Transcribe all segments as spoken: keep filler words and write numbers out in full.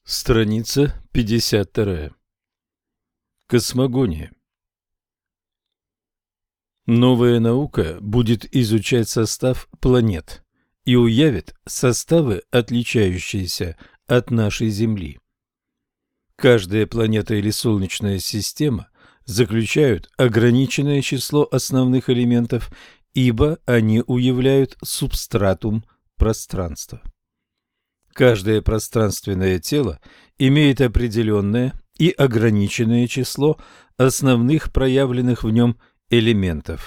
Страница пятьдесят два. Космогония. Новая наука будет изучать состав планет и уявит составы, отличающиеся от нашей Земли. Каждая планета или Солнечная система заключают ограниченное число основных элементов, ибо они уявляют субстратум пространства. Каждое пространственное тело имеет определенное и ограниченное число основных проявленных в нем элементов.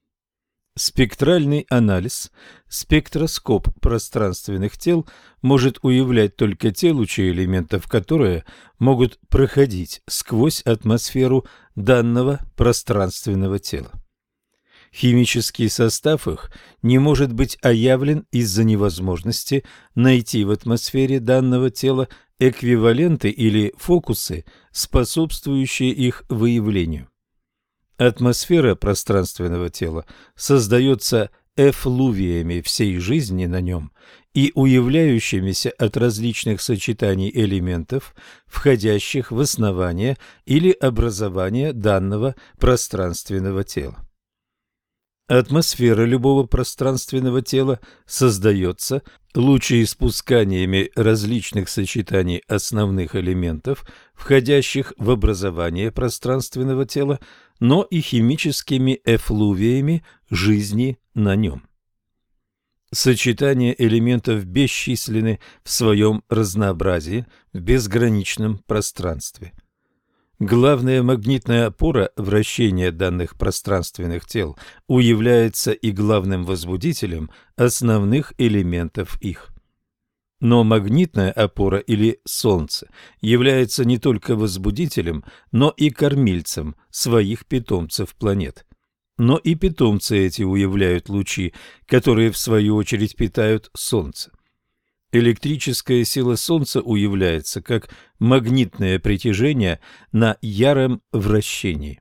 Спектральный анализ, спектроскоп пространственных тел может уявлять только те лучи элементов, которые могут проходить сквозь атмосферу данного пространственного тела. Химический состав их не может быть оявлен из-за невозможности найти в атмосфере данного тела эквиваленты или фокусы, способствующие их выявлению. Атмосфера пространственного тела создается эфлувиями всей жизни на нем и уявляющимися от различных сочетаний элементов, входящих в основание или образование данного пространственного тела. Атмосфера любого пространственного тела создается лучеиспусканиями различных сочетаний основных элементов, входящих в образование пространственного тела, но и химическими эфлувиями жизни на нем. Сочетания элементов бесчисленны в своем разнообразии в безграничном пространстве. Главная магнитная опора вращения данных пространственных тел уявляется и главным возбудителем основных элементов их. Но магнитная опора или Солнце является не только возбудителем, но и кормильцем своих питомцев-планет. Но и питомцы эти уявляют лучи, которые в свою очередь питают Солнце. Электрическая сила Солнца уявляется как магнитное притяжение на яром вращении.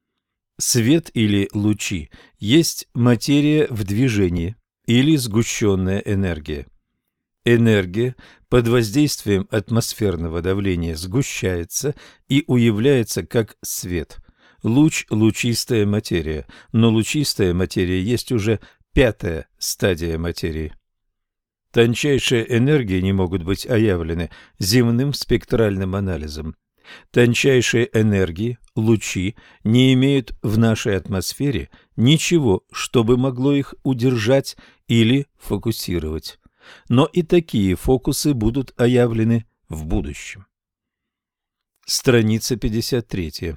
Свет или лучи есть материя в движении или сгущенная энергия. Энергия под воздействием атмосферного давления сгущается и уявляется как свет. Луч – лучистая материя, но лучистая материя есть уже пятая стадия материи. Тончайшие энергии не могут быть оявлены земным спектральным анализом. Тончайшие энергии, лучи, не имеют в нашей атмосфере ничего, чтобы могло их удержать или фокусировать. Но и такие фокусы будут оявлены в будущем. Страница пятьдесят три.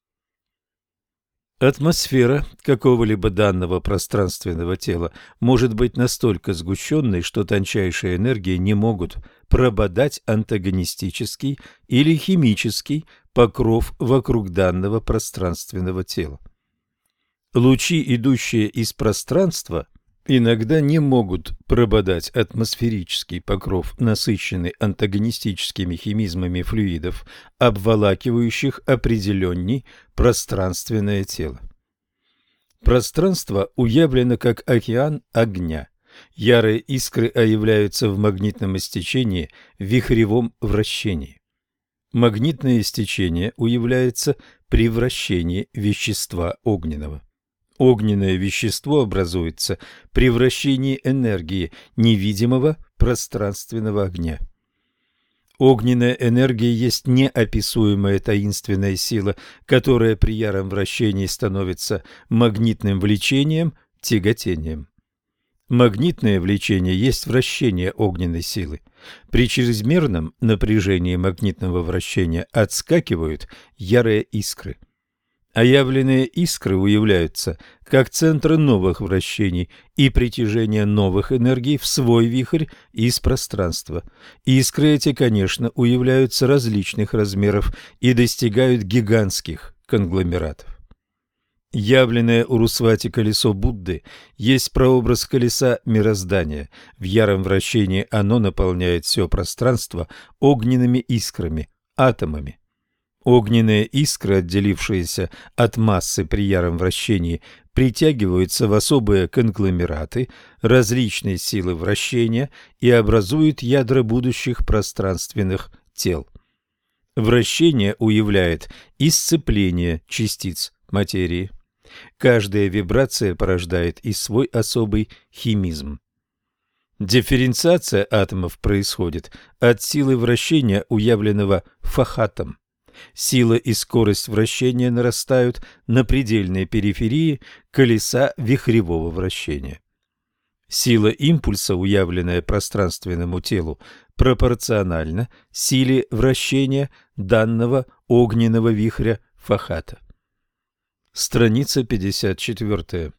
Атмосфера какого-либо данного пространственного тела может быть настолько сгущенной, что тончайшие энергии не могут прободать антагонистический или химический покров вокруг данного пространственного тела. Лучи, идущие из пространства, иногда не могут прободать атмосферический покров, насыщенный антагонистическими химизмами флюидов, обволакивающих определенный пространственное тело. Пространство уявлено как океан огня. Ярые искры оявляются в магнитном истечении в вихревом вращении. Магнитное истечение уявляется при вращении вещества огненного. Огненное вещество образуется при вращении энергии невидимого пространственного огня. Огненная энергия есть неописуемая таинственная сила, которая при яром вращении становится магнитным влечением, тяготением. Магнитное влечение есть вращение огненной силы. При чрезмерном напряжении магнитного вращения отскакивают ярые искры. Оявленные искры уявляются как центры новых вращений и притяжения новых энергий в свой вихрь из пространства. Искры эти, конечно, уявляются различных размеров и достигают гигантских конгломератов. Явленное Урусвати колесо Будды есть прообраз колеса мироздания. В яром вращении оно наполняет все пространство огненными искрами, атомами. Огненные искры, отделившиеся от массы при яром вращении, притягиваются в особые конгломераты различной силы вращения и образуют ядра будущих пространственных тел. Вращение уявляет исцепление частиц материи. Каждая вибрация порождает и свой особый химизм. Дифференциация атомов происходит от силы вращения, уявленного Фахатом. Сила и скорость вращения нарастают на предельной периферии колеса вихревого вращения. Сила импульса, уявленная пространственному телу, пропорциональна силе вращения данного огненного вихря Фахата. Страница пятьдесят четыре.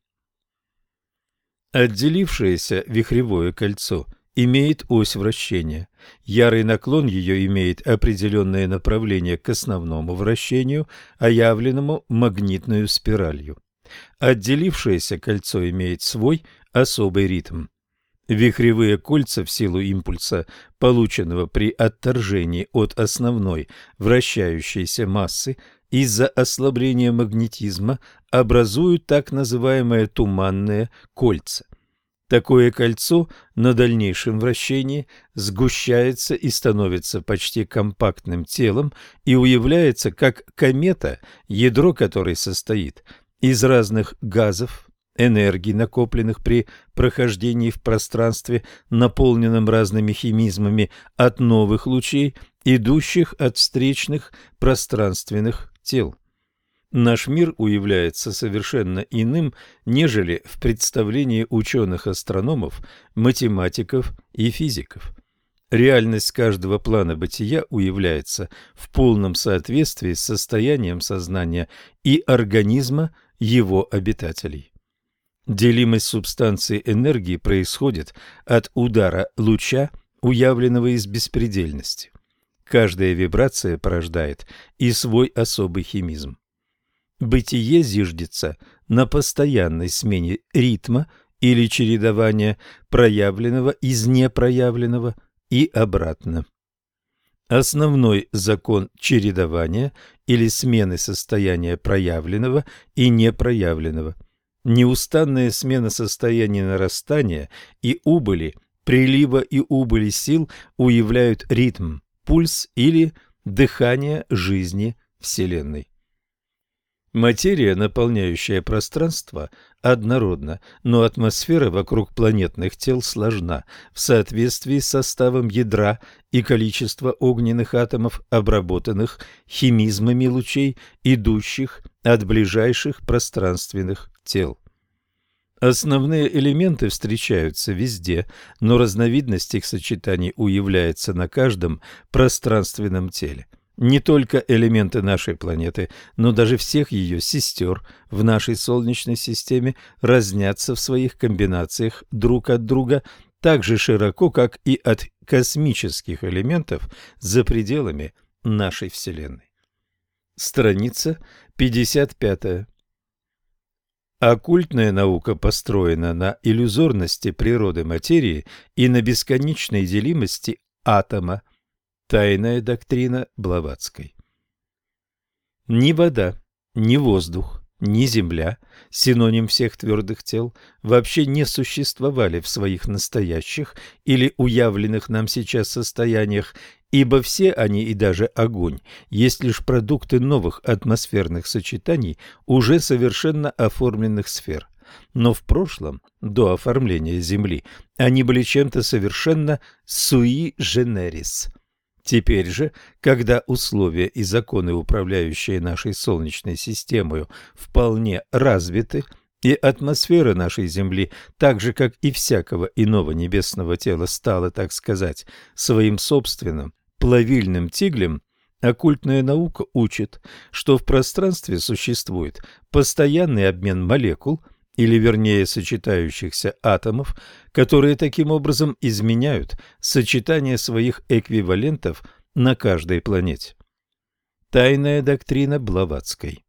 Отделившееся вихревое кольцо имеет ось вращения. Ярый наклон ее имеет определенное направление к основному вращению, оявленному магнитную спиралью. Отделившееся кольцо имеет свой особый ритм. Вихревые кольца в силу импульса, полученного при отторжении от основной вращающейся массы из-за ослабления магнетизма, образуют так называемые туманные кольца. Такое кольцо на дальнейшем вращении сгущается и становится почти компактным телом и уявляется как комета, ядро которой состоит из разных газов, энергий, накопленных при прохождении в пространстве, наполненном разными химизмами, от новых лучей, идущих от встречных пространственных тел. Наш мир уявляется совершенно иным, нежели в представлении ученых-астрономов, математиков и физиков. Реальность каждого плана бытия уявляется в полном соответствии с состоянием сознания и организма его обитателей. Делимость субстанции энергии происходит от удара луча, уявленного из беспредельности. Каждая вибрация порождает и свой особый химизм. Бытие зиждется на постоянной смене ритма или чередования проявленного из непроявленного и обратно. Основной закон чередования или смены состояния проявленного и непроявленного. Неустанная смена состояния нарастания и убыли, прилива и убыли сил уявляют ритм, пульс или дыхание жизни Вселенной. Материя, наполняющая пространство, однородна, но атмосфера вокруг планетных тел сложна в соответствии с составом ядра и количества огненных атомов, обработанных химизмами лучей, идущих от ближайших пространственных тел. Основные элементы встречаются везде, но разновидность их сочетаний уявляется на каждом пространственном теле. Не только элементы нашей планеты, но даже всех ее сестер в нашей Солнечной системе разнятся в своих комбинациях друг от друга так же широко, как и от космических элементов за пределами нашей Вселенной. Страница пятьдесят пять. Оккультная наука построена на иллюзорности природы материи и на бесконечной делимости атома. Тайная доктрина Блаватской. Ни вода, ни воздух, ни земля, синоним всех твердых тел, вообще не существовали в своих настоящих или уявленных нам сейчас состояниях, ибо все они и даже огонь есть лишь продукты новых атмосферных сочетаний уже совершенно оформленных сфер. Но в прошлом, до оформления Земли, они были чем-то совершенно sui generis. Теперь же, когда условия и законы, управляющие нашей Солнечной системой, вполне развиты, и атмосфера нашей Земли, так же, как и всякого иного небесного тела, стала, так сказать, своим собственным плавильным тиглем, оккультная наука учит, что в пространстве существует постоянный обмен молекул, или вернее сочетающихся атомов, которые таким образом изменяют сочетание своих эквивалентов на каждой планете. Тайная доктрина Блаватской.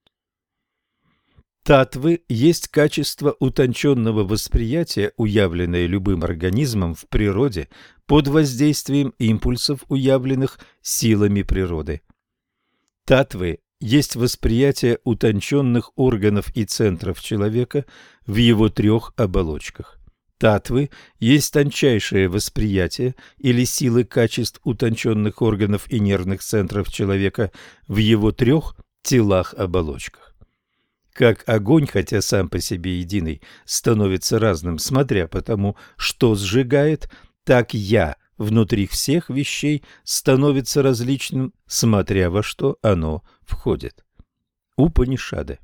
Татвы есть качество утонченного восприятия, уявленное любым организмом в природе под воздействием импульсов, уявленных силами природы. Татвы есть восприятие утонченных органов и центров человека в его трех оболочках. Татвы есть тончайшее восприятие или силы качеств утонченных органов и нервных центров человека в его трех телах-оболочках. Как огонь, хотя сам по себе единый, становится разным, смотря по тому, что сжигает, так «я» внутри всех вещей становится различным, смотря во что оно входит. Упанишады.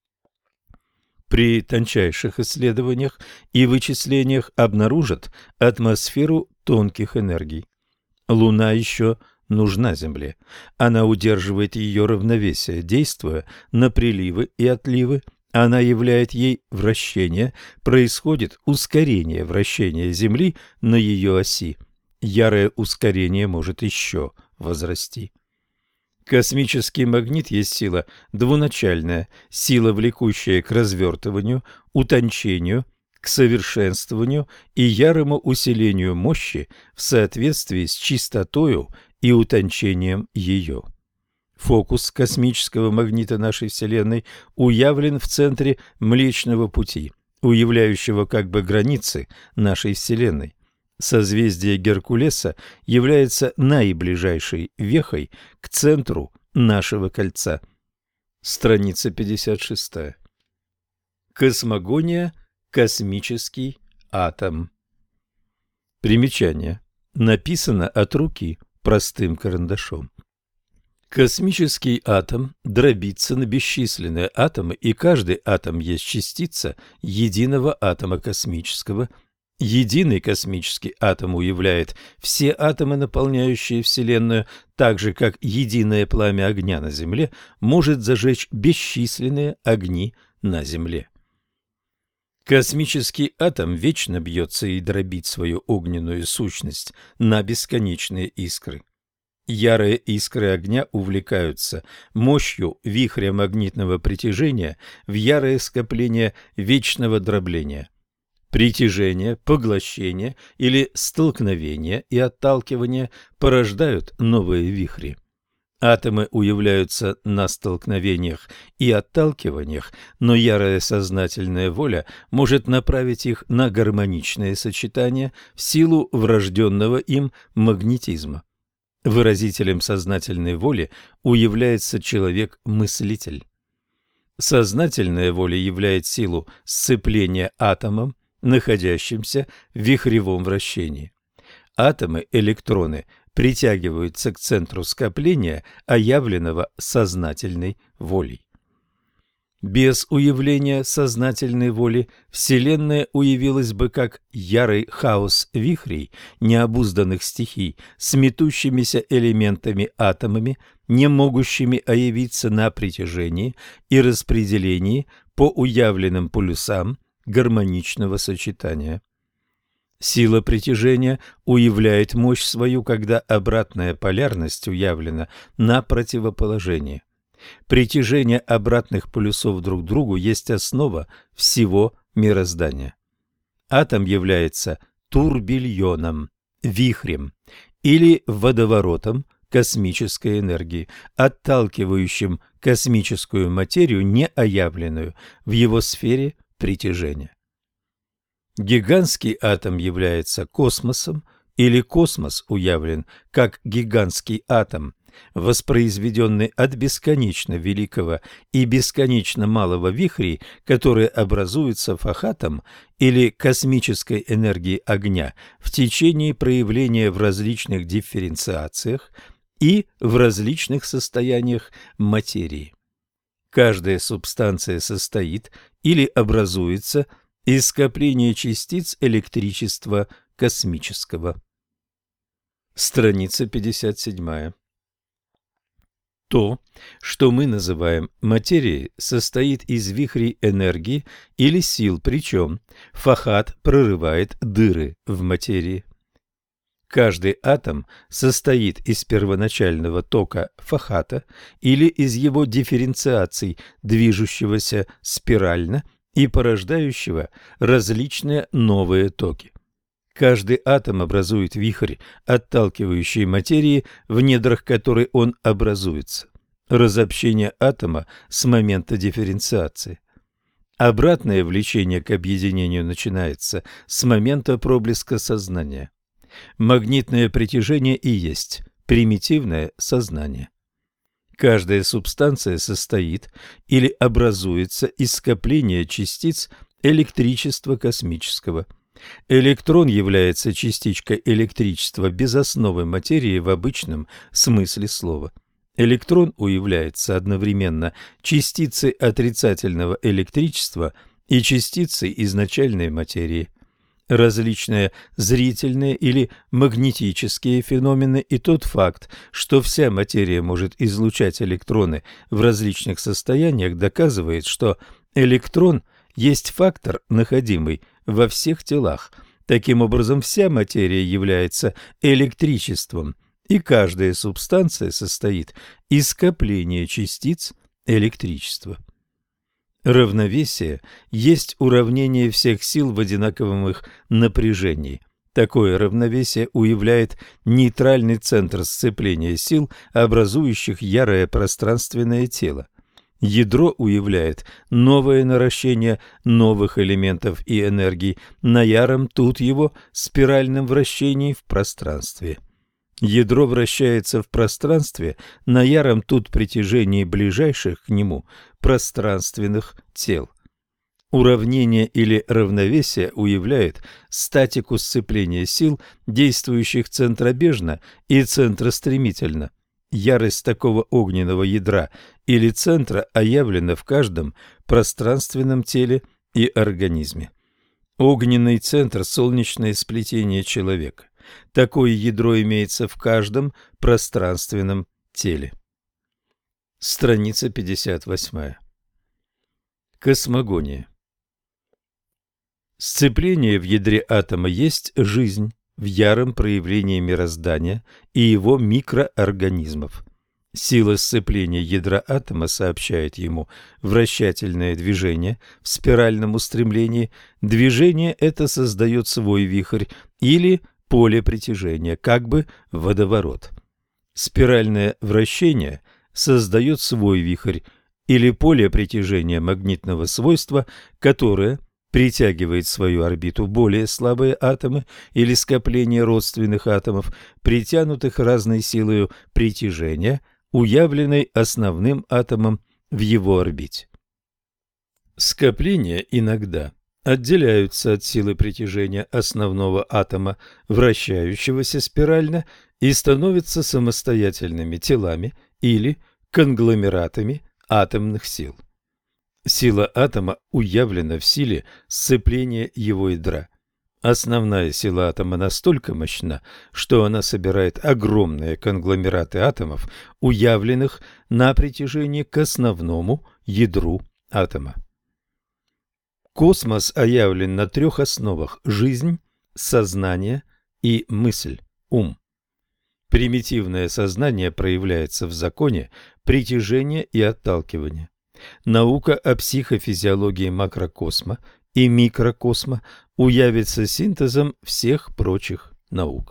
При тончайших исследованиях и вычислениях обнаружат атмосферу тонких энергий. Луна еще нужна Земле. Она удерживает ее равновесие, действуя на приливы и отливы. Она являет ей вращение, происходит ускорение вращения Земли на ее оси. Ярое ускорение может еще возрасти. Космический магнит есть сила двуначальная, сила, влекущая к развертыванию, утончению, к совершенствованию и ярому усилению мощи в соответствии с чистотою и утончением ее. Фокус космического магнита нашей Вселенной уявлен в центре Млечного Пути, уявляющего как бы границы нашей Вселенной. Созвездие Геркулеса является наиближайшей вехой к центру нашего кольца. Страница пятьдесят шесть. Космогония. Космический атом. Примечание. Написано от руки простым карандашом. Космический атом дробится на бесчисленные атомы, и каждый атом есть частица единого атома космического. Единый космический атом уявляет все атомы, наполняющие Вселенную, так же, как единое пламя огня на Земле может зажечь бесчисленные огни на Земле. Космический атом вечно бьется и дробит свою огненную сущность на бесконечные искры. Ярые искры огня увлекаются мощью вихря магнитного притяжения в ярое скопление вечного дробления. Притяжение, поглощение или столкновение и отталкивание порождают новые вихри. Атомы уявляются на столкновениях и отталкиваниях, но ярая сознательная воля может направить их на гармоничное сочетание в силу врожденного им магнетизма. Выразителем сознательной воли уявляется человек-мыслитель. Сознательная воля являет силу сцепления атомом, находящимся в вихревом вращении. Атомы, электроны, притягиваются к центру скопления, оявленного сознательной волей. Без уявления сознательной воли Вселенная уявилась бы как ярый хаос вихрей необузданных стихий с метущимися элементами атомами, не могущими оявиться на притяжении и распределении по уявленным полюсам гармоничного сочетания. Сила притяжения уявляет мощь свою, когда обратная полярность уявлена на противоположении. Притяжение обратных полюсов друг к другу есть основа всего мироздания. Атом является турбильоном, вихрем или водоворотом космической энергии, отталкивающим космическую материю, не оявленную в его сфере притяжения. Гигантский атом является космосом, или космос уявлен как гигантский атом, воспроизведенный от бесконечно великого и бесконечно малого вихрей, которые образуются фахатом или космической энергией огня в течение проявления в различных дифференциациях и в различных состояниях материи. Каждая субстанция состоит или образуется из скопления частиц электричества космического. Страница пятьдесят семь. То, что мы называем материей, состоит из вихрей энергии или сил, причем фахат прорывает дыры в материи. Каждый атом состоит из первоначального тока фахата или из его дифференциаций, движущегося спирально и порождающего различные новые токи. Каждый атом образует вихрь отталкивающей материи, в недрах которой он образуется. Разобщение атома с момента дифференциации. Обратное влечение к объединению начинается с момента проблеска сознания. Магнитное притяжение и есть примитивное сознание. Каждая субстанция состоит или образуется из скопления частиц электричества космического. Электрон является частичкой электричества без основы материи в обычном смысле слова. Электрон уявляется одновременно частицей отрицательного электричества и частицей изначальной материи. Различные зрительные или магнетические феномены и тот факт, что вся материя может излучать электроны в различных состояниях, доказывает, что электрон есть фактор, находимый во всех телах. Таким образом, вся материя является электричеством, и каждая субстанция состоит из скопления частиц электричества. Равновесие есть уравнение всех сил в одинаковом их напряжении. Такое равновесие уявляет нейтральный центр сцепления сил, образующих ярое пространственное тело. Ядро уявляет новое наращение новых элементов и энергий на яром тут его спиральном вращении в пространстве. Ядро вращается в пространстве на яром тут притяжении ближайших к нему пространственных тел. Уравнение или равновесие уявляет статику сцепления сил, действующих центробежно и центростремительно. Ярость такого огненного ядра или центра оявлена в каждом пространственном теле и организме. Огненный центр – солнечное сплетение человека. Такое ядро имеется в каждом пространственном теле. Страница пятьдесят восемь. Космогония. Сцепление в ядре атома есть жизнь в яром проявлении мироздания и его микроорганизмов. Сила сцепления ядра атома сообщает ему вращательное движение в спиральном устремлении. Движение это создает свой вихрь или поле притяжения, как бы водоворот. Спиральное вращение создает свой вихрь или поле притяжения магнитного свойства, которое притягивает в свою орбиту более слабые атомы или скопления родственных атомов, притянутых разной силою притяжения, уявленной основным атомом в его орбите. Скопления иногда отделяются от силы притяжения основного атома, вращающегося спирально, и становятся самостоятельными телами или конгломератами атомных сил. Сила атома уявлена в силе сцепления его ядра. Основная сила атома настолько мощна, что она собирает огромные конгломераты атомов, уявленных на притяжении к основному ядру атома. Космос оявлен на трех основах – жизнь, сознание и мысль, ум. Примитивное сознание проявляется в законе притяжения и отталкивания. Наука о психофизиологии макрокосма и микрокосма уявится синтезом всех прочих наук.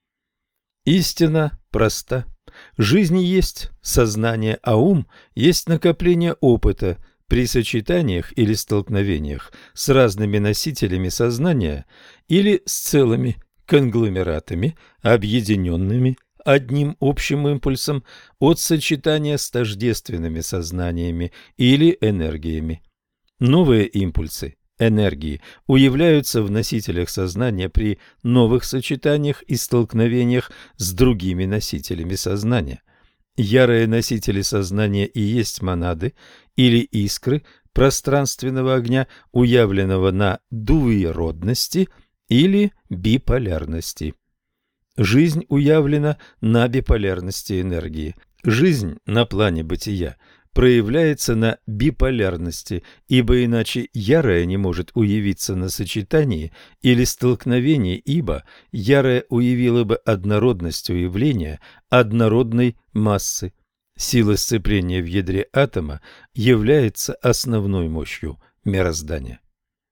Истина проста. Жизнь есть сознание, а ум есть накопление опыта при сочетаниях или столкновениях с разными носителями сознания или с целыми конгломератами, объединенными одним общим импульсом от сочетания с тождественными сознаниями или энергиями. Новые импульсы, энергии, уявляются в носителях сознания при новых сочетаниях и столкновениях с другими носителями сознания. Ярые носители сознания и есть монады или искры пространственного огня, уявленного на дуиродности или биполярности. Жизнь уявлена на биполярности энергии. Жизнь на плане бытия проявляется на биполярности, ибо иначе ярое не может уявиться на сочетании или столкновении, ибо ярое уявило бы однородность уявления однородной массы. Сила сцепления в ядре атома является основной мощью мироздания.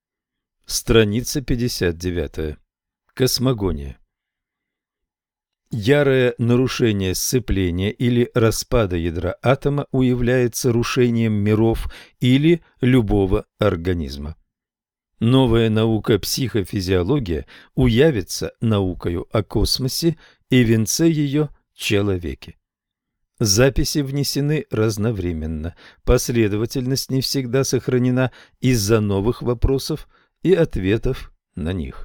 Страница пятьдесят девять. Космогония. Ярое нарушение сцепления или распада ядра атома уявляется рушением миров или любого организма. Новая наука психофизиология уявится наукою о космосе и венце ее – человеке. Записи внесены разновременно, последовательность не всегда сохранена из-за новых вопросов и ответов на них.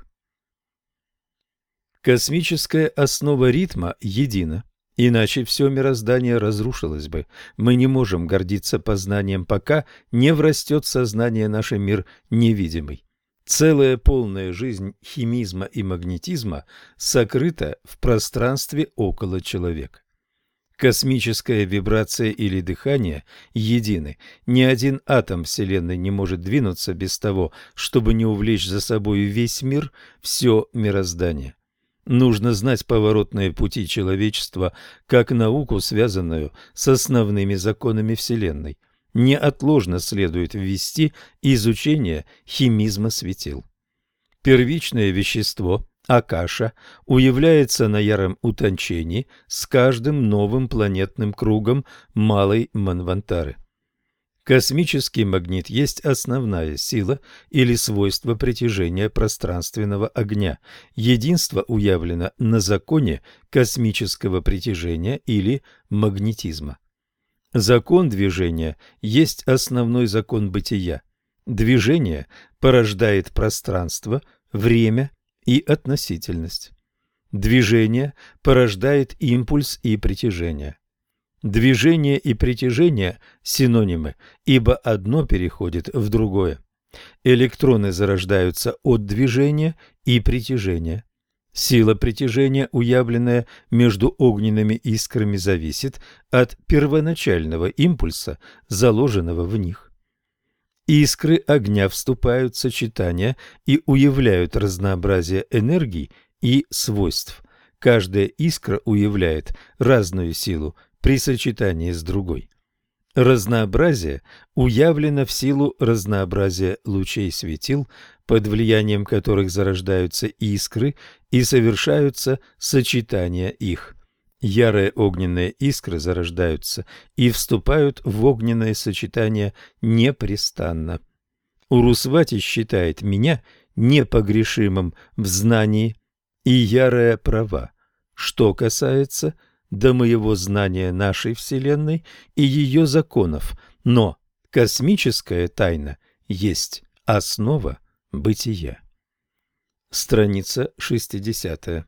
Космическая основа ритма едина, иначе все мироздание разрушилось бы. Мы не можем гордиться познанием, пока не врастет в сознание наш мир невидимый. Целая полная жизнь химизма и магнетизма сокрыта в пространстве около человека. Космическая вибрация или дыхание едины. Ни один атом Вселенной не может двинуться без того, чтобы не увлечь за собой весь мир, все мироздание. Нужно знать поворотные пути человечества как науку, связанную с основными законами Вселенной. Неотложно следует ввести изучение химизма светил. Первичное вещество Акаша уявляется на яром утончении с каждым новым планетным кругом малой Манвантары. Космический магнит есть основная сила или свойство притяжения пространственного огня. Единство уявлено на законе космического притяжения или магнетизма. Закон движения есть основной закон бытия. Движение порождает пространство, время и относительность. Движение порождает импульс и притяжение. Движение и притяжение – синонимы, ибо одно переходит в другое. Электроны зарождаются от движения и притяжения. Сила притяжения, уявленная между огненными искрами, зависит от первоначального импульса, заложенного в них. Искры огня вступают в сочетание и уявляют разнообразие энергий и свойств. Каждая искра уявляет разную силу при сочетании с другой. Разнообразие уявлено в силу разнообразия лучей светил, под влиянием которых зарождаются искры и совершаются сочетания их. Ярые огненные искры зарождаются и вступают в огненное сочетание непрестанно. Урусвати считает меня непогрешимым в знании, и ярая права. Что касается до моего знания нашей Вселенной и ее законов, но космическая тайна есть основа бытия. Страница шестидесятая.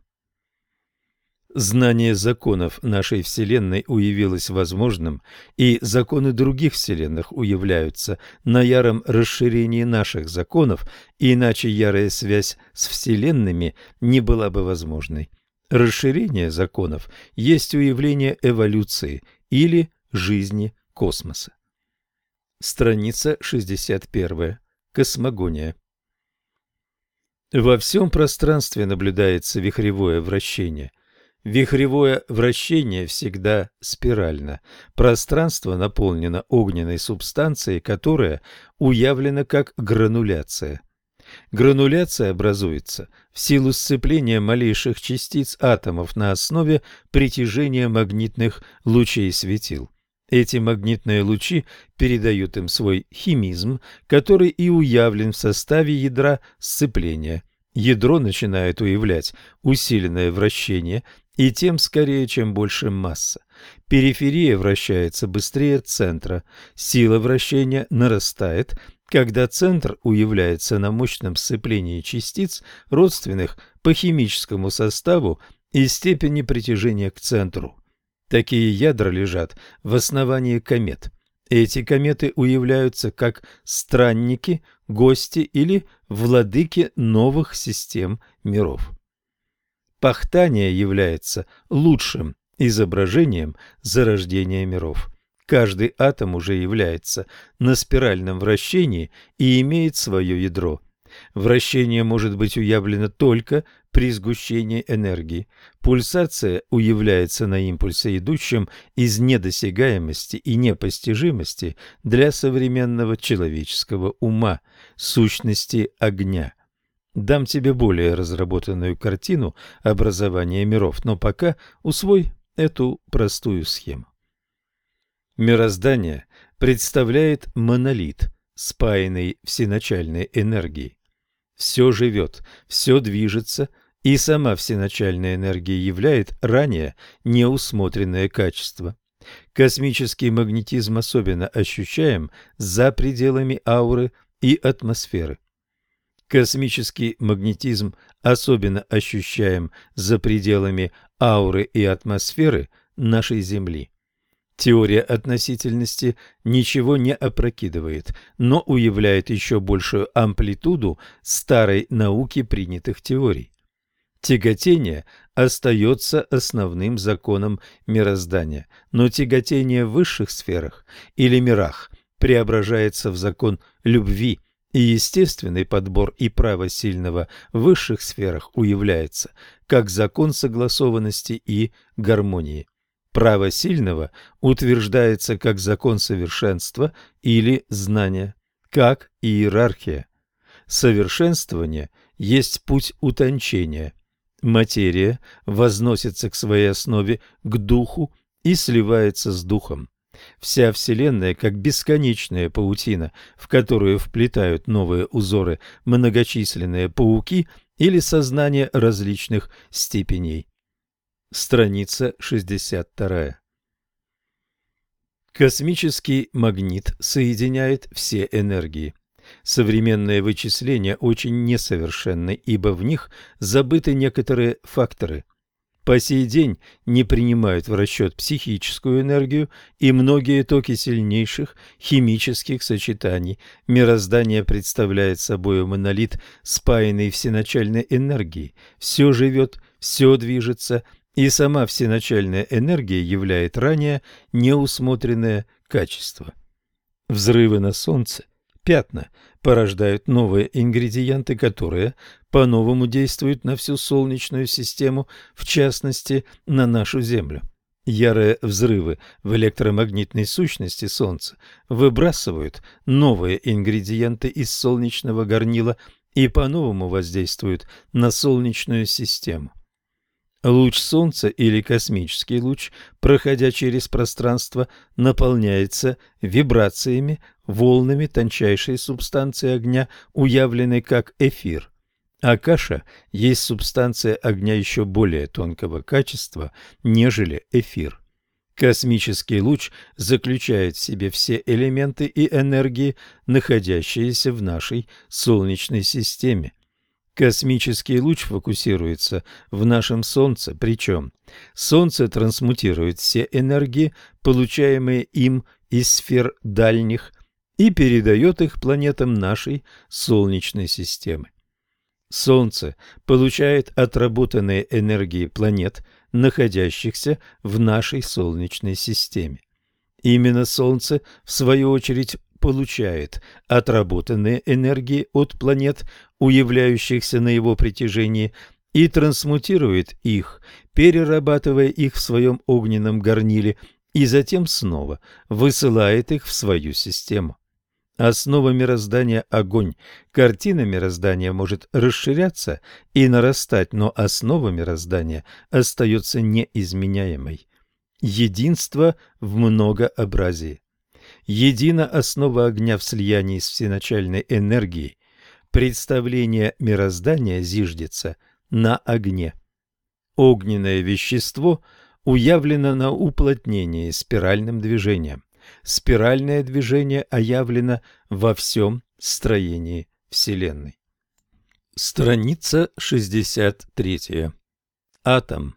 Знание законов нашей Вселенной уявилось возможным, и законы других вселенных уявляются на яром расширении наших законов, иначе ярая связь с вселенными не была бы возможной. Расширение законов есть уявление эволюции или жизни космоса. Страница шестьдесят первая. Космогония. Во всем пространстве наблюдается вихревое вращение. Вихревое вращение всегда спирально. Пространство наполнено огненной субстанцией, которая уявлена как грануляция. Грануляция образуется в силу сцепления малейших частиц атомов на основе притяжения магнитных лучей светил. Эти магнитные лучи передают им свой химизм, который и уявлен в составе ядра сцепления. Ядро начинает уявлять усиленное вращение, и тем скорее, чем больше масса. Периферия вращается быстрее центра. Сила вращения нарастает, когда центр уявляется на мощном сцеплении частиц, родственных по химическому составу и степени притяжения к центру. Такие ядра лежат в основании комет. Эти кометы уявляются как странники, гости или владыки новых систем миров. Пахтание является лучшим изображением зарождения миров. Каждый атом уже является на спиральном вращении и имеет свое ядро. Вращение может быть уявлено только при сгущении энергии. Пульсация уявляется на импульсе, идущем из недосягаемости и непостижимости для современного человеческого ума, сущности огня. Дам тебе более разработанную картину образования миров, но пока усвой эту простую схему. Мироздание представляет монолит, спаянный всеначальной энергией. Все живет, все движется, и сама всеначальная энергия являет ранее неусмотренное качество. Космический магнетизм особенно ощущаем за пределами ауры и атмосферы. Космический магнетизм особенно ощущаем за пределами ауры и атмосферы нашей Земли. Теория относительности ничего не опрокидывает, но уявляет еще большую амплитуду старой науки принятых теорий. Тяготение остается основным законом мироздания, но тяготение в высших сферах или мирах преображается в закон любви, и естественный подбор и право сильного в высших сферах уявляется как закон согласованности и гармонии. Право сильного утверждается как закон совершенства или знания, как иерархия. Совершенствование есть путь утончения. Материя возносится к своей основе, к духу, и сливается с духом. Вся Вселенная, как бесконечная паутина, в которую вплетают новые узоры многочисленные пауки или сознания различных степеней. Страница шестьдесят два. Космический магнит соединяет все энергии. Современные вычисления очень несовершенны, ибо в них забыты некоторые факторы. По сей день не принимают в расчет психическую энергию и многие токи сильнейших химических сочетаний. Мироздание представляет собой монолит, спаянный всеначальной энергией. Все живет, все движется, и сама всеначальная энергия являет ранее неусмотренное качество. Взрывы на Солнце, пятна, порождают новые ингредиенты, которые по-новому действуют на всю Солнечную систему, в частности, на нашу Землю. Ярые взрывы в электромагнитной сущности Солнца выбрасывают новые ингредиенты из солнечного горнила и по-новому воздействуют на Солнечную систему. Луч Солнца или космический луч, проходя через пространство, наполняется вибрациями, волнами тончайшей субстанции огня, уявленной как эфир. Акаша есть субстанция огня еще более тонкого качества, нежели эфир. Космический луч заключает в себе все элементы и энергии, находящиеся в нашей Солнечной системе. Космический луч фокусируется в нашем Солнце, причем Солнце трансмутирует все энергии, получаемые им из сфер дальних, и передает их планетам нашей Солнечной системы. Солнце получает отработанные энергии планет, находящихся в нашей Солнечной системе. Именно Солнце, в свою очередь, получает отработанные энергии от планет, уявляющихся на его притяжении, и трансмутирует их, перерабатывая их в своем огненном горниле, и затем снова высылает их в свою систему. Основа мироздания – огонь. Картина мироздания может расширяться и нарастать, но основа мироздания остается неизменяемой. Единство в многообразии. Едина основа огня в слиянии с всеначальной энергией. Представление мироздания зиждется на огне. Огненное вещество уявлено на уплотнении спиральным движением. Спиральное движение оявлено во всем строении Вселенной. Страница шестьдесят три. Атом.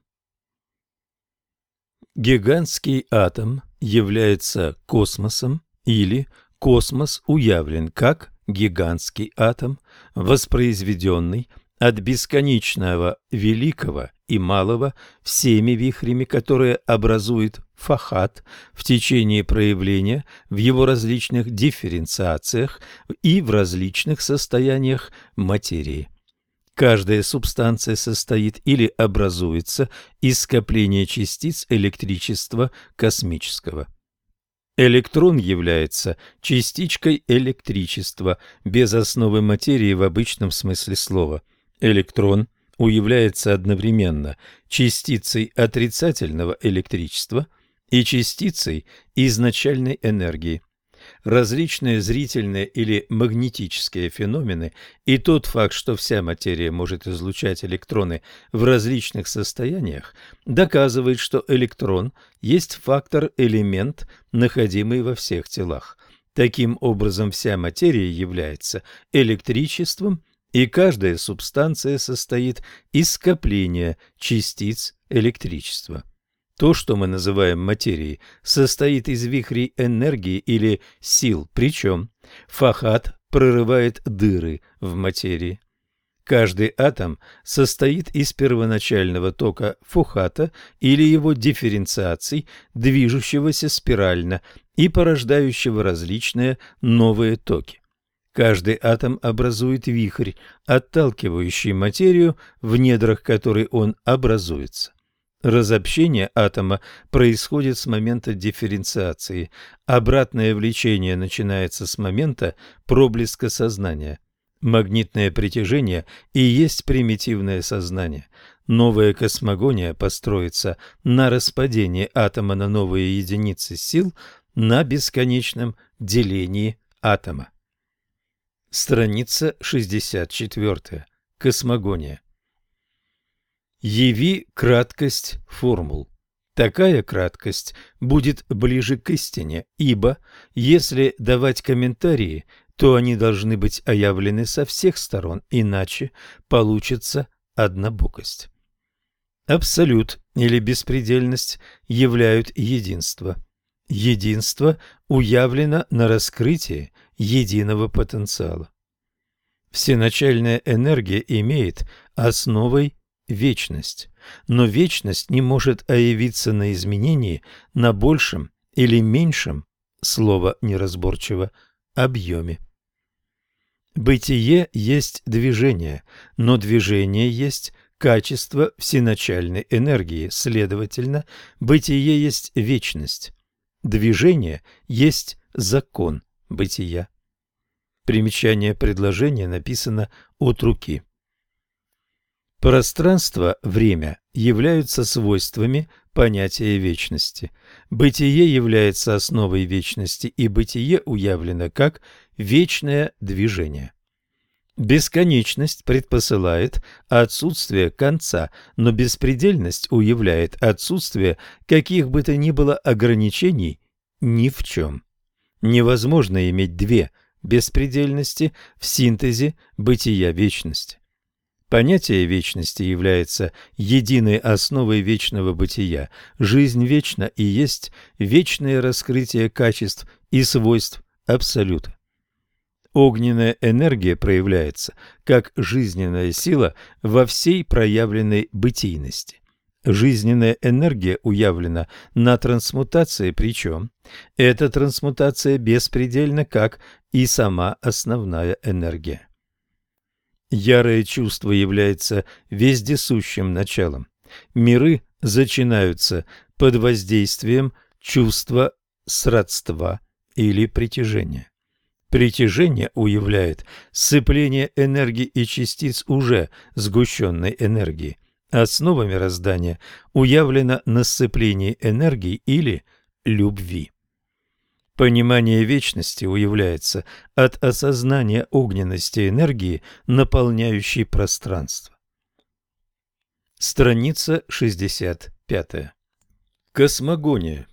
Гигантский атом является космосом, или космос уявлен как гигантский атом, воспроизведенный от бесконечного великого и малого всеми вихрями, которые образует фахат в течение проявления в его различных дифференциациях и в различных состояниях материи. Каждая субстанция состоит или образуется из скопления частиц электричества космического. Электрон является частичкой электричества, без основы материи в обычном смысле слова. Электрон является одновременно частицей отрицательного электричества и частицей изначальной энергии. Различные зрительные или магнетические феномены и тот факт, что вся материя может излучать электроны в различных состояниях, доказывает, что электрон есть фактор-элемент, находимый во всех телах. Таким образом, вся материя является электричеством, и каждая субстанция состоит из скопления частиц электричества. То, что мы называем материей, состоит из вихрей энергии или сил, причем Фахад прорывает дыры в материи. Каждый атом состоит из первоначального тока Фухата или его дифференциаций, движущегося спирально и порождающего различные новые токи. Каждый атом образует вихрь, отталкивающий материю, в недрах которой он образуется. Разобщение атома происходит с момента дифференциации. Обратное влечение начинается с момента проблеска сознания. Магнитное притяжение и есть примитивное сознание. Новая космогония построится на распадении атома на новые единицы сил, на бесконечном делении атома. Страница шестьдесят четыре. Космогония. Яви краткость формул. Такая краткость будет ближе к истине, ибо, если давать комментарии, то они должны быть оявлены со всех сторон, иначе получится однобокость. Абсолют или беспредельность являют единство. Единство уявлено на раскрытии единого потенциала. Всеначальная энергия имеет основой вечность, но вечность не может оявиться на изменении на большем или меньшем, слово неразборчиво, объеме. Бытие есть движение, но движение есть качество всеначальной энергии, следовательно, бытие есть вечность. Движение есть закон бытия. Примечание предложения написано от руки. Пространство, время являются свойствами понятия вечности. Бытие является основой вечности, и бытие уявлено как вечное движение. Бесконечность предпосылает отсутствие конца, но беспредельность уявляет отсутствие каких бы то ни было ограничений ни в чем. Невозможно иметь две беспредельности в синтезе бытия вечности. Понятие вечности является единой основой вечного бытия. Жизнь вечна и есть вечное раскрытие качеств и свойств абсолюта. Огненная энергия проявляется как жизненная сила во всей проявленной бытийности. Жизненная энергия уявлена на трансмутации, причем эта трансмутация беспредельна, как и сама основная энергия. Ярое чувство является вездесущим началом. Миры зачинаются под воздействием чувства сродства или притяжения. Притяжение уявляет сцепление энергии и частиц уже сгущенной энергии. Основа мироздания уявлена на сцеплении энергии или любви. Понимание вечности уявляется от осознания огненности энергии, наполняющей пространство. Страница шестьдесят пять. Космогония.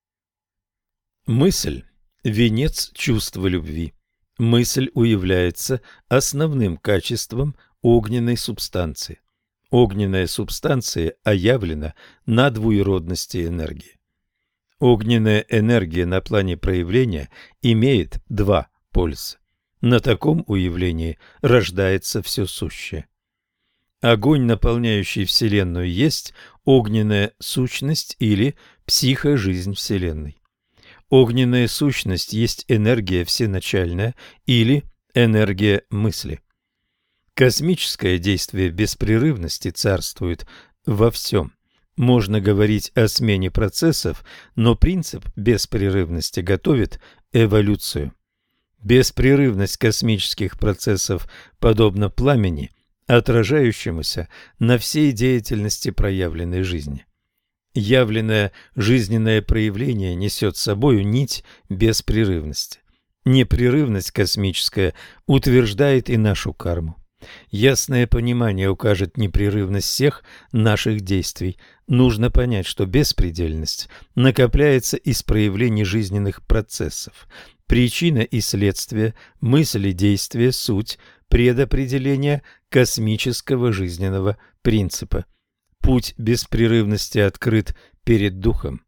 Мысль – венец чувства любви. Мысль уявляется основным качеством огненной субстанции. Огненная субстанция оявлена на двуеродности энергии. Огненная энергия на плане проявления имеет два полюса. На таком уявлении рождается все сущее. Огонь, наполняющий Вселенную, есть огненная сущность или психожизнь Вселенной. Огненная сущность есть энергия всеначальная или энергия мысли. Космическое действие беспрерывности царствует во всем. Можно говорить о смене процессов, но принцип беспрерывности готовит эволюцию. Беспрерывность космических процессов подобна пламени, отражающемуся на всей деятельности проявленной жизни. Явленное жизненное проявление несет с собою нить беспрерывности. Непрерывность космическая утверждает и нашу карму. Ясное понимание укажет непрерывность всех наших действий. Нужно понять, что беспредельность накопляется из проявлений жизненных процессов. Причина и следствие, мысль и действие – суть предопределения космического жизненного принципа. Путь беспрерывности открыт перед Духом.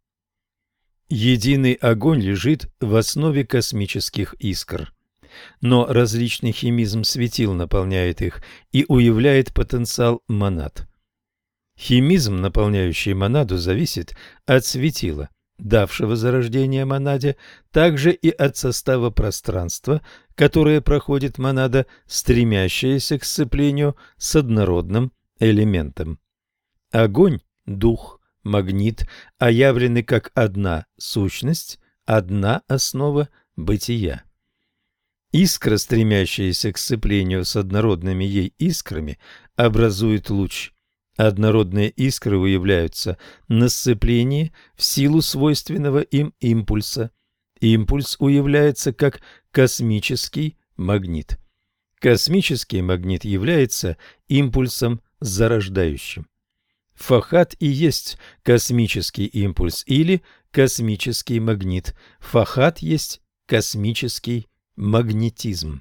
Единый огонь лежит в основе космических искр. Но различный химизм светил наполняет их и уявляет потенциал монад. Химизм, наполняющий монаду, зависит от светила, давшего зарождение монаде, также и от состава пространства, которое проходит монада, стремящаяся к сцеплению с однородным элементом. Огонь, дух, магнит оявлены как одна сущность, одна основа бытия. Искра, стремящаяся к сцеплению с однородными ей искрами, образует луч. Однородные искры уявляются на сцеплении в силу свойственного им импульса. Импульс уявляется как космический магнит. Космический магнит является импульсом зарождающим. Фахат и есть космический импульс или космический магнит. Фахат есть космический магнетизм.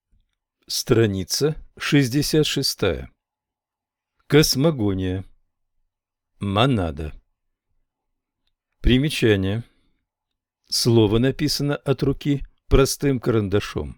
Страница шестьдесят шесть. Космогония. Монада. Примечание. Слово написано от руки простым карандашом.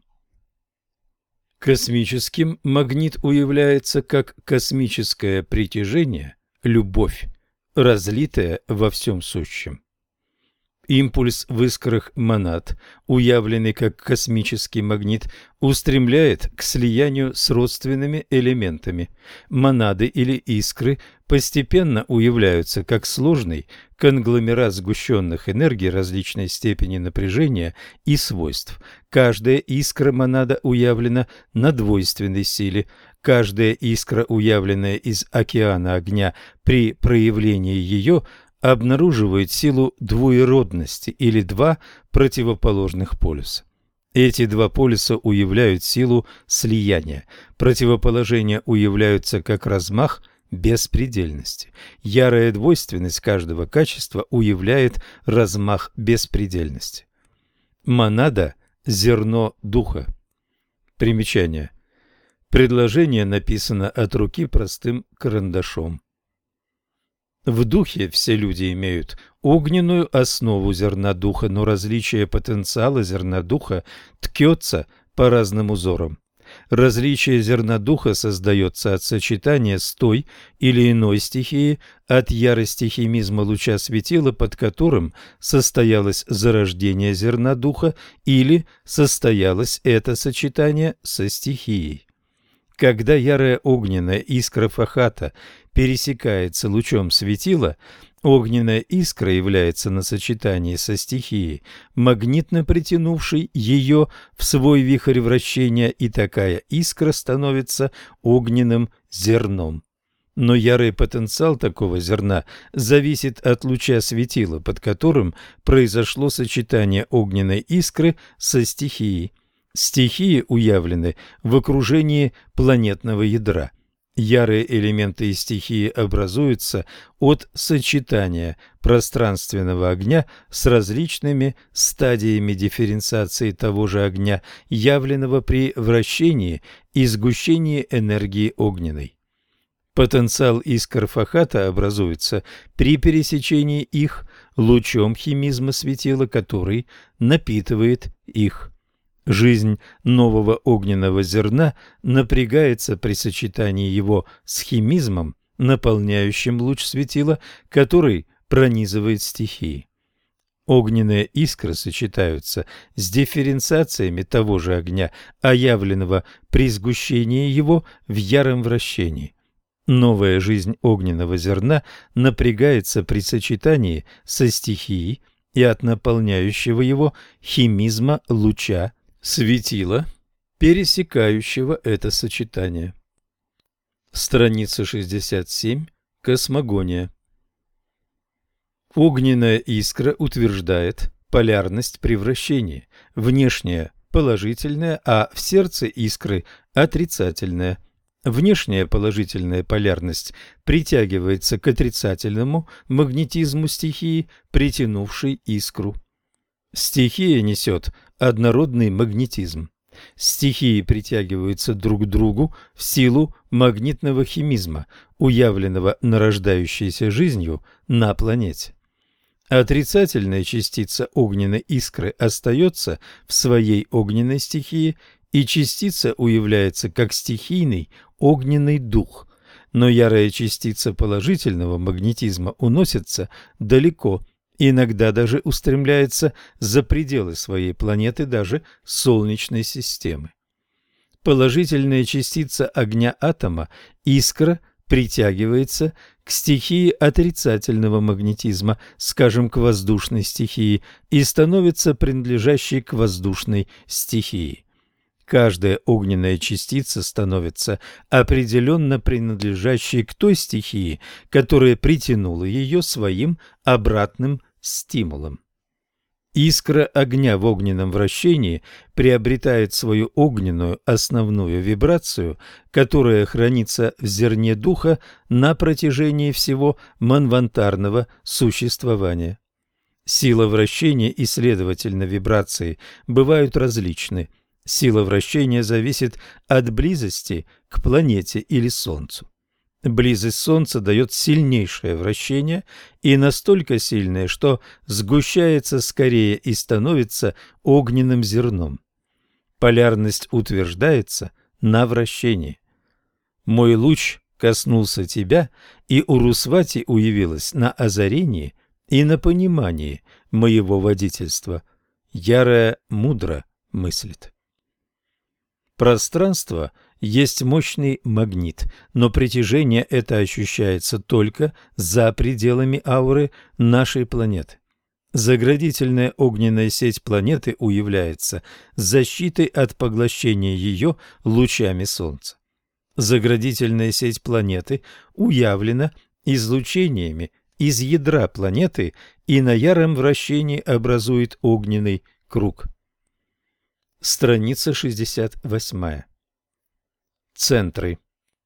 Космическим магнит уявляется как космическое притяжение, любовь, разлитая во всем сущем. Импульс в искрах монад, уявленный как космический магнит, устремляет к слиянию с родственными элементами. Монады или искры постепенно уявляются как сложный конгломерат сгущенных энергий различной степени напряжения и свойств. Каждая искра монада уявлена на двойственной силе. Каждая искра, уявленная из океана огня, при проявлении ее обнаруживает силу двуеродности или два противоположных полюса. Эти два полюса уявляют силу слияния. Противоположения уявляются как размах беспредельности. Ярая двойственность каждого качества уявляет размах беспредельности. Монада – зерно духа. Примечание. Предложение написано от руки простым карандашом. В духе все люди имеют огненную основу зерна духа, но различие потенциала зерна духа ткется по разным узорам. Различие зерна духа создается от сочетания с той или иной стихией, от ярости химизма луча светила, под которым состоялось зарождение зерна духа, или состоялось это сочетание со стихией. Когда ярая огненная искра фахата пересекается лучом светила, огненная искра является на сочетании со стихией, магнитно притянувшей ее в свой вихрь вращения, и такая искра становится огненным зерном. Но ярый потенциал такого зерна зависит от луча светила, под которым произошло сочетание огненной искры со стихией. Стихии уявлены в окружении планетного ядра. Ярые элементы и стихии образуются от сочетания пространственного огня с различными стадиями дифференциации того же огня, явленного при вращении и сгущении энергии огненной. Потенциал искр фахата образуется при пересечении их лучом химизма светила, который напитывает их. Жизнь нового огненного зерна напрягается при сочетании его с химизмом, наполняющим луч светила, который пронизывает стихии. Огненные искры сочетаются с дифференциациями того же огня, оявленного при сгущении его в яром вращении. Новая жизнь огненного зерна напрягается при сочетании со стихией и от наполняющего его химизма луча светила, пересекающего это сочетание. Страница шестьдесят семь. Космогония. Огненная искра утверждает полярность при вращении, внешняя положительная, а в сердце искры отрицательная. Внешняя положительная полярность притягивается к отрицательному магнетизму стихии, притянувшей искру. Стихия несет однородный магнетизм. Стихии притягиваются друг к другу в силу магнитного химизма, уявленного нарождающейся жизнью на планете. Отрицательная частица огненной искры остается в своей огненной стихии, и частица уявляется как стихийный огненный дух, но ярая частица положительного магнетизма уносится далеко, иногда даже устремляется за пределы своей планеты, даже Солнечной системы. Положительная частица огня атома, искра, притягивается к стихии отрицательного магнетизма, скажем, к воздушной стихии, и становится принадлежащей к воздушной стихии. Каждая огненная частица становится определенно принадлежащей к той стихии, которая притянула ее своим обратным стимулом. Искра огня в огненном вращении приобретает свою огненную основную вибрацию, которая хранится в зерне духа на протяжении всего манвантарного существования. Сила вращения и, следовательно, вибрации бывают различны. Сила вращения зависит от близости к планете или Солнцу. Близость Солнца дает сильнейшее вращение, и настолько сильное, что сгущается скорее и становится огненным зерном. Полярность утверждается на вращении. «Мой луч коснулся тебя, и Урусвати уявилась на озарении и на понимании моего водительства. Ярая мудро мыслит». Пространство есть мощный магнит, но притяжение это ощущается только за пределами ауры нашей планеты. Заградительная огненная сеть планеты уявляется защитой от поглощения ее лучами Солнца. Заградительная сеть планеты уявлена излучениями из ядра планеты и на яром вращении образует огненный круг. Страница шестьдесят восемь. Центры.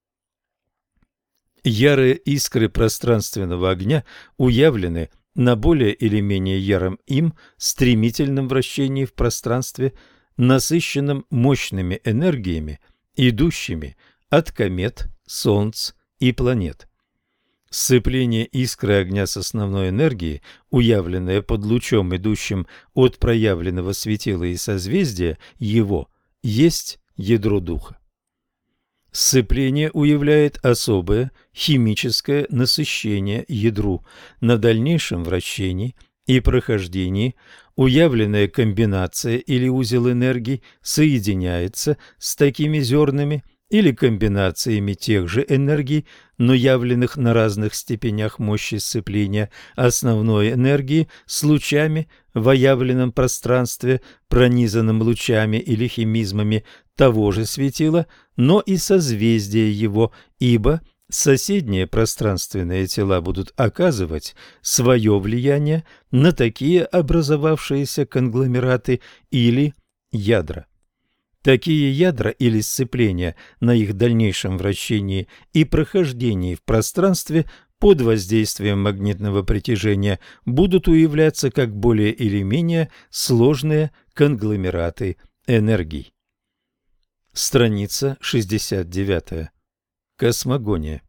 Ярые искры пространственного огня уявлены на более или менее яром им стремительном вращении в пространстве, насыщенном мощными энергиями, идущими от комет, солнц и планет. Сцепление искры огня с основной энергией, уявленное под лучом, идущим от проявленного светила и созвездия его, есть ядро духа. Сцепление уявляет особое химическое насыщение ядру. На дальнейшем вращении и прохождении уявленная комбинация или узел энергий соединяется с такими зернами или комбинациями тех же энергий, но явленных на разных степенях мощи сцепления основной энергии с лучами в оявленном пространстве, пронизанным лучами или химизмами того же светила, но и созвездия его, ибо соседние пространственные тела будут оказывать свое влияние на такие образовавшиеся конгломераты или ядра. Такие ядра или сцепления на их дальнейшем вращении и прохождении в пространстве под воздействием магнитного притяжения будут уявляться как более или менее сложные конгломераты энергий. Страница шестьдесят девять. Космогония.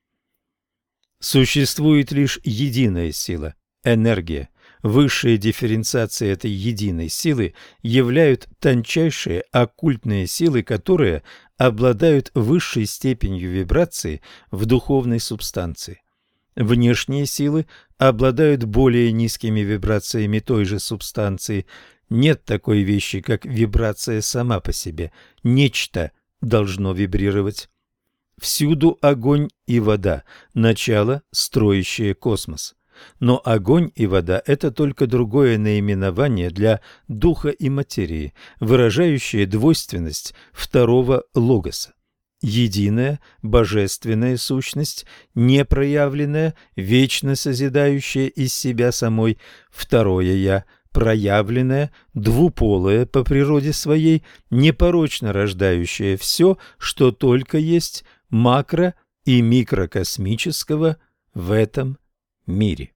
Существует лишь единая сила – энергия. Высшие дифференциации этой единой силы являют тончайшие оккультные силы, которые обладают высшей степенью вибрации в духовной субстанции. Внешние силы обладают более низкими вибрациями той же субстанции. Нет такой вещи, как вибрация сама по себе. Нечто должно вибрировать. Всюду огонь и вода, начало, строящее космос. Но огонь и вода – это только другое наименование для духа и материи, выражающее двойственность второго логоса. Единая божественная сущность, непроявленная, вечно созидающая из себя самой, второе «я», проявленное, двуполое по природе своей, непорочно рождающее все, что только есть макро- и микрокосмического в этом мире.